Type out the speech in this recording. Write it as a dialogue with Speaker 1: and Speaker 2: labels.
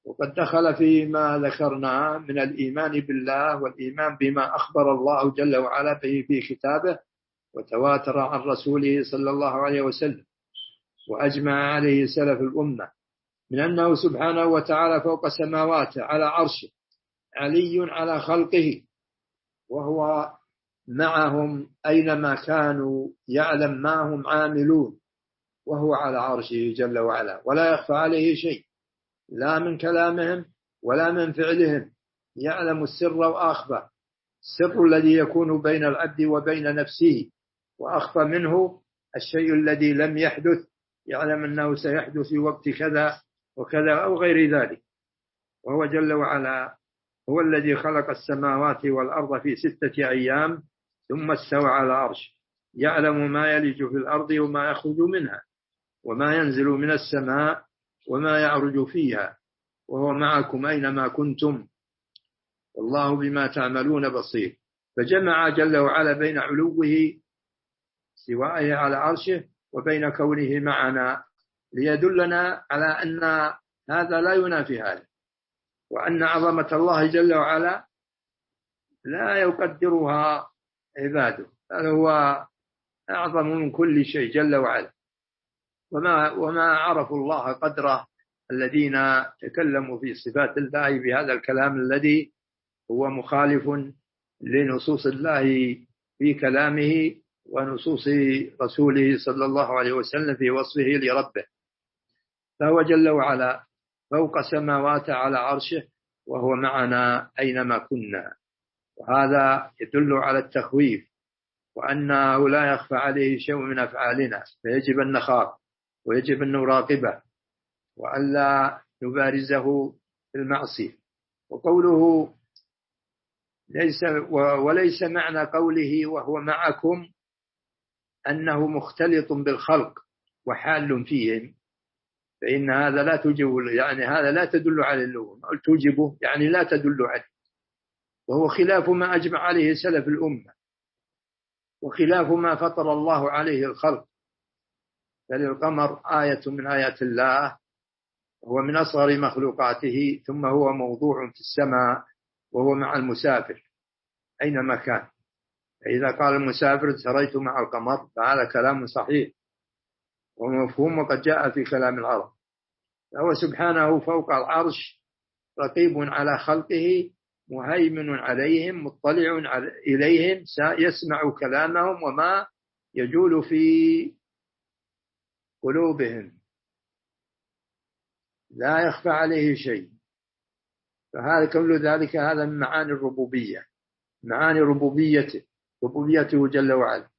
Speaker 1: وقد دخل فيما ذكرنا من الإيمان بالله والإيمان بما أخبر الله جل وعلا به في كتابه وتواتر عن رسوله صلى الله عليه وسلم وأجمع عليه سلف الأمة من أنه سبحانه وتعالى فوق سماواته على عرشه علي على خلقه، وهو معهم أينما كانوا يعلم ما هم عاملون، وهو على عرشه جل وعلا ولا يخفى عليه شيء لا من كلامهم ولا من فعلهم، يعلم السر وأخفى، السر الذي يكون بين العبد وبين نفسه، وأخفى منه الشيء الذي لم يحدث، يعلم أنه سيحدث في وقت كذا وكذا أو غير ذلك. وهو جل وعلا هو الذي خلق السماوات والأرض في 6 أيام ثم استوى على العرش، يعلم ما يلج في الأرض وما يخرج منها وما ينزل من السماء وما يعرج فيها، وهو معكم أينما كنتم والله بما تعملون بصير. فجمع جل وعلا بين علوه استوائه على عرشه وبين كونه معنا ليدلنا على أن هذا لا ينافي هذا، وأن عظمة الله جل وعلا لا يقدرها عباده، بل هو أعظم من كل شيء جل وعلا. وما عرفوا الله قدره الذين تكلموا في صفات الله بهذا الكلام الذي هو مخالف لنصوص الله في كلامه ونصوص رسوله صلى الله عليه وسلم في وصفه لربه. فهو جل وعلا فوق سماوات على عرشه وهو معنا أينما كنا، وهذا يدل على التخويف وأنه لا يخفى عليه شيء من أفعالنا، فيجب أن نخاف ويجب أن نراقبه وألا نبارزه في المعصية. وقوله وليس معنى قوله وهو معكم أنه مختلط بالخلق وحال فيهم، فإن هذا لا توجب، يعني هذا لا تدل على اللغة، توجبه يعني لا تدل عليه، وهو خلاف ما أجمع عليه سلف الأمة وخلاف ما فطر الله عليه الخلق. فللقمر آية من آيات الله، هو من أصغر مخلوقاته، ثم هو موضوع في السماء وهو مع المسافر أينما كان. فإذا قال المسافر سريت مع القمر فهذا كلام صحيح ومفهوم وقد جاء في كلام العرب. فهو سبحانه فوق العرش رقيب على خلقه مهيمن عليهم مطلع إليهم يسمع كلامهم وما يجول في قلوبهم، لا يخفى عليه شيء. فهذا كل ذلك هذا من معاني الربوبية، معاني ربوبيته جل وعلا،